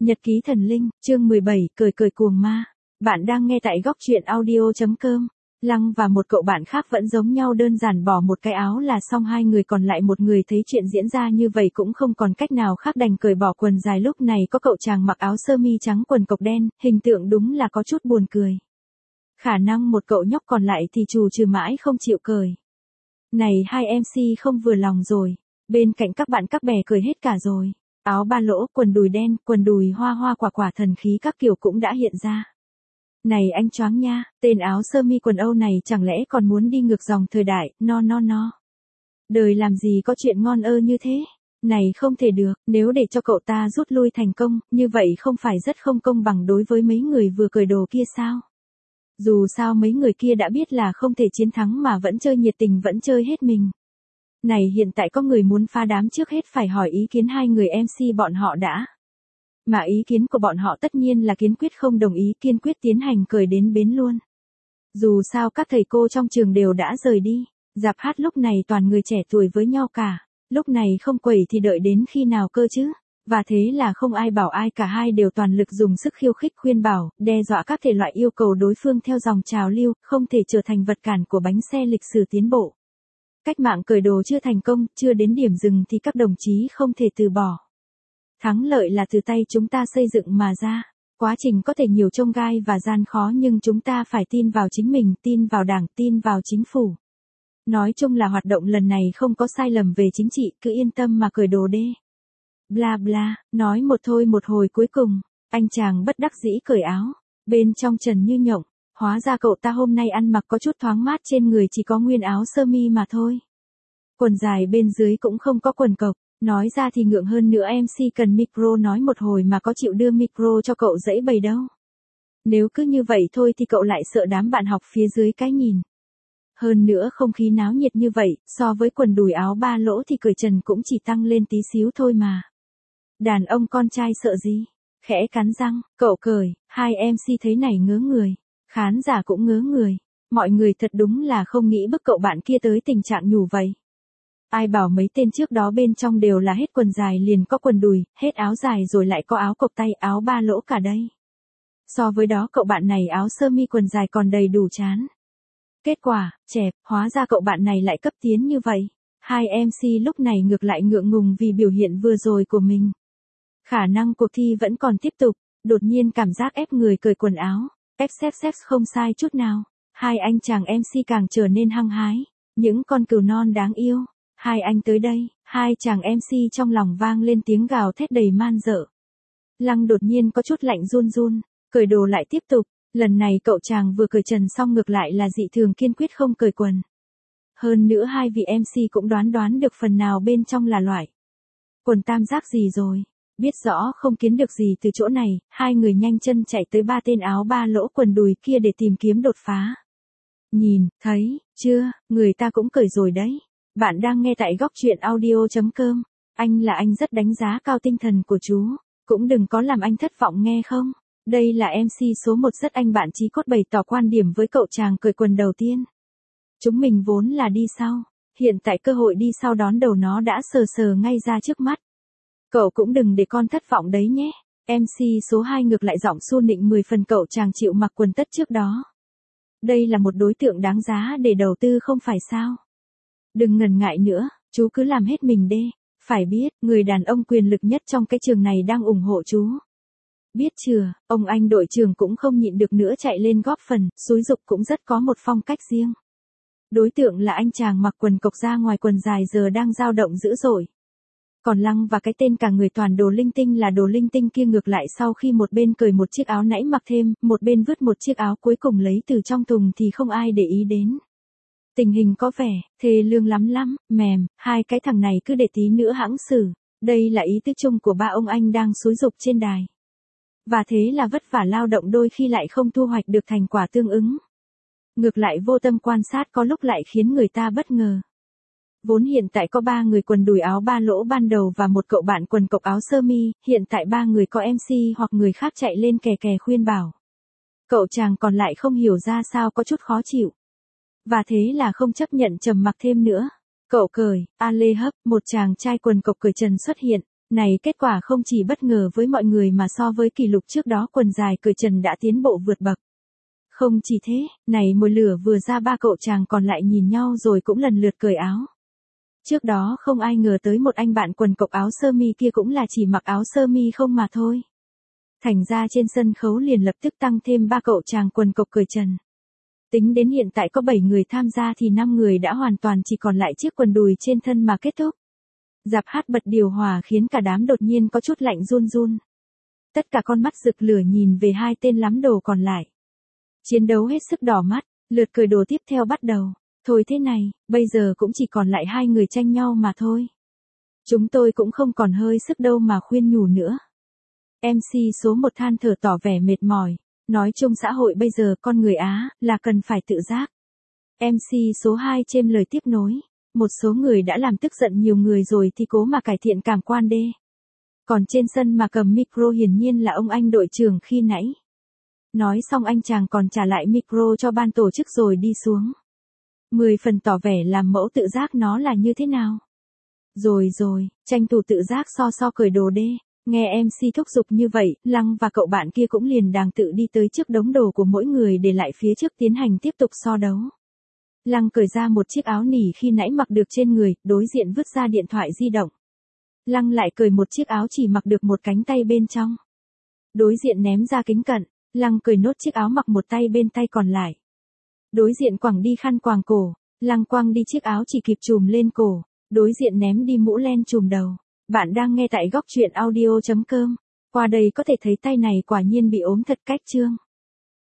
Nhật ký thần linh, chương 17, cười cười cuồng ma. Bạn đang nghe tại góc truyện audio.com. Lăng và một cậu bạn khác vẫn giống nhau, đơn giản bỏ một cái áo là xong. Hai người còn lại, một người thấy chuyện diễn ra như vậy cũng không còn cách nào khác, đành cởi bỏ quần dài. Lúc này có cậu chàng mặc áo sơ mi trắng quần cộc đen, hình tượng đúng là có chút buồn cười. Khả năng một cậu nhóc còn lại thì trù trừ mãi không chịu cởi. Này hai MC không vừa lòng rồi. Bên cạnh các bạn các bè cười hết cả rồi. Áo ba lỗ, quần đùi đen, quần đùi hoa hoa quả quả thần khí các kiểu cũng đã hiện ra. Này anh choáng nha, tên áo sơ mi quần Âu này chẳng lẽ còn muốn đi ngược dòng thời đại, no. Đời làm gì có chuyện ngon như thế. Này không thể được, nếu để cho cậu ta rút lui thành công, như vậy không phải rất không công bằng đối với mấy người vừa cởi đồ kia sao? Dù sao mấy người kia đã biết là không thể chiến thắng mà vẫn chơi nhiệt tình, vẫn chơi hết mình. Này hiện tại có người muốn phá đám, trước hết phải hỏi ý kiến hai người MC bọn họ đã. Mà ý kiến của bọn họ tất nhiên là kiên quyết không đồng ý, kiên quyết tiến hành cởi đến bến luôn. Dù sao các thầy cô trong trường đều đã rời đi, rạp hát lúc này toàn người trẻ tuổi với nhau cả, lúc này không quẩy thì đợi đến khi nào cơ chứ. Và thế là không ai bảo ai, cả hai đều toàn lực dùng sức khiêu khích, khuyên bảo, đe dọa các thể loại, yêu cầu đối phương theo dòng trào lưu, không thể trở thành vật cản của bánh xe lịch sử tiến bộ. Cách mạng cởi đồ chưa thành công, chưa đến điểm dừng thì các đồng chí không thể từ bỏ. Thắng lợi là từ tay chúng ta xây dựng mà ra. Quá trình có thể nhiều chông gai và gian khó, nhưng chúng ta phải tin vào chính mình, tin vào Đảng, tin vào chính phủ. Nói chung là hoạt động lần này không có sai lầm về chính trị, cứ yên tâm mà cởi đồ đê. Bla bla, nói một thôi một hồi cuối cùng, anh chàng bất đắc dĩ cởi áo, bên trong trần như nhộng. Hóa ra cậu ta hôm nay ăn mặc có chút thoáng mát, trên người chỉ có nguyên áo sơ mi mà thôi. Quần dài bên dưới cũng không có quần cộc, nói ra thì ngượng hơn nữa. MC cần micro nói một hồi mà có chịu đưa micro cho cậu dãy bày đâu. Nếu cứ như vậy thôi thì cậu lại sợ đám bạn học phía dưới cái nhìn. Hơn nữa không khí náo nhiệt như vậy, so với quần đùi áo ba lỗ thì cởi trần cũng chỉ tăng lên tí xíu thôi mà. Đàn ông con trai sợ gì? Khẽ cắn răng, cậu cởi, hai MC thấy này ngớ người. Khán giả cũng ngớ người, mọi người thật đúng là không nghĩ bức cậu bạn kia tới tình trạng nhủ vậy. Ai bảo mấy tên trước đó bên trong đều là hết quần dài liền có quần đùi, hết áo dài rồi lại có áo cộc tay, áo ba lỗ cả đây. So với đó cậu bạn này áo sơ mi quần dài còn đầy đủ chán. Kết quả, chẹp, hóa ra cậu bạn này lại cấp tiến như vậy. Hai MC lúc này ngược lại ngượng ngùng vì biểu hiện vừa rồi của mình. Khả năng cuộc thi vẫn còn tiếp tục, đột nhiên cảm giác ép người cởi quần áo. Xếp không sai chút nào. Hai anh chàng MC càng trở nên hăng hái. Những con cừu non đáng yêu. Hai anh tới đây, hai chàng MC trong lòng vang lên tiếng gào thét đầy man dợ. Lăng đột nhiên có chút lạnh run, cởi đồ lại tiếp tục. Lần này cậu chàng vừa cởi trần xong ngược lại là dị thường kiên quyết không cởi quần. Hơn nữa hai vị MC cũng đoán được phần nào bên trong là loại quần tam giác gì rồi. Biết rõ không kiếm được gì từ chỗ này, hai người nhanh chân chạy tới ba tên áo ba lỗ quần đùi kia để tìm kiếm đột phá. Nhìn, thấy, chưa, người ta cũng cởi rồi đấy. Bạn đang nghe tại góc truyện audio.com. Anh là anh rất đánh giá cao tinh thần của chú. Cũng đừng có làm anh thất vọng nghe không. Đây là MC số 1 rất anh bạn Chí Cốt bày tỏ quan điểm với cậu chàng cởi quần đầu tiên. Chúng mình vốn là đi sau. Hiện tại cơ hội đi sau đón đầu nó đã sờ ngay ra trước mắt. Cậu cũng đừng để con thất vọng đấy nhé. MC số 2 ngược lại giọng su nịnh 10 phần, cậu chàng chịu mặc quần tất trước đó. Đây là một đối tượng đáng giá để đầu tư không phải sao? Đừng ngần ngại nữa, chú cứ làm hết mình đê. Phải biết, người đàn ông quyền lực nhất trong cái trường này đang ủng hộ chú. Biết chưa, ông anh đội trưởng cũng không nhịn được nữa chạy lên góp phần, xúi giục cũng rất có một phong cách riêng. Đối tượng là anh chàng mặc quần cộc ra ngoài quần dài giờ đang dao động dữ dội. Còn Lăng và cái tên cả người toàn đồ linh tinh là đồ linh tinh kia ngược lại sau khi một bên cởi một chiếc áo nãy mặc thêm, một bên vứt một chiếc áo cuối cùng lấy từ trong thùng thì không ai để ý đến. Tình hình có vẻ, thê lương lắm, mềm, hai cái thằng này cứ để tí nữa hãng xử. Đây là ý tứ chung của ba ông anh đang xúi giục trên đài. Và thế là vất vả lao động đôi khi lại không thu hoạch được thành quả tương ứng. Ngược lại vô tâm quan sát có lúc lại khiến người ta bất ngờ. Vốn hiện tại có 3 người quần đùi áo ba lỗ ban đầu và một cậu bạn quần cộc áo sơ mi, hiện tại 3 người có MC hoặc người khác chạy lên kè khuyên bảo. Cậu chàng còn lại không hiểu ra sao có chút khó chịu. Và thế là không chấp nhận trầm mặc thêm nữa. Cậu cởi, A Lê hấp, một chàng trai quần cộc cởi trần xuất hiện, Này kết quả không chỉ bất ngờ với mọi người mà so với kỷ lục trước đó quần dài cởi trần đã tiến bộ vượt bậc. Không chỉ thế, này mồi lửa vừa ra ba cậu chàng còn lại nhìn nhau rồi cũng lần lượt cởi áo. Trước đó không ai ngờ tới một anh bạn quần cộc áo sơ mi kia cũng là chỉ mặc áo sơ mi không mà thôi. Thành ra trên sân khấu liền lập tức tăng thêm ba cậu chàng quần cộc cởi trần. Tính đến hiện tại có 7 người tham gia thì 5 người đã hoàn toàn chỉ còn lại chiếc quần đùi trên thân mà kết thúc. Dạp hát bật điều hòa khiến cả đám đột nhiên có chút lạnh run run. Tất cả con mắt rực lửa nhìn về hai tên lắm đồ còn lại. Chiến đấu hết sức đỏ mắt, lượt cởi đồ tiếp theo bắt đầu. Thôi thế này, bây giờ cũng chỉ còn lại 2 người tranh nhau mà thôi. Chúng tôi cũng không còn hơi sức đâu mà khuyên nhủ nữa. MC số 1 than thở tỏ vẻ mệt mỏi. Nói chung xã hội bây giờ con người Á là cần phải tự giác. MC số 2 chêm lời tiếp nối. Một số người đã làm tức giận nhiều người rồi thì cố mà cải thiện cảm quan đê. Còn trên sân mà cầm micro hiển nhiên là ông anh đội trưởng khi nãy. Nói xong anh chàng còn trả lại micro cho ban tổ chức rồi đi xuống. 10 phần tỏ vẻ làm mẫu tự giác nó là như thế nào. Rồi, tranh thủ tự giác so cởi đồ đê. Nghe MC thúc giục như vậy, Lăng và cậu bạn kia cũng liền đàng tự đi tới trước đống đồ của mỗi người để lại phía trước tiến hành tiếp tục so đấu. Lăng cởi ra một chiếc áo nỉ khi nãy mặc được trên người, đối diện vứt ra điện thoại di động. Lăng lại cởi một chiếc áo chỉ mặc được một cánh tay bên trong. Đối diện ném ra kính cận, Lăng cởi nốt chiếc áo mặc một tay bên tay còn lại. Đối diện quẳng đi khăn quàng cổ, Lăng quăng đi chiếc áo chỉ kịp trùm lên cổ, đối diện ném đi mũ len trùm đầu. Bạn đang nghe tại góc truyện audio.com. Qua đây có thể thấy tay này quả nhiên bị ốm thật cách chương.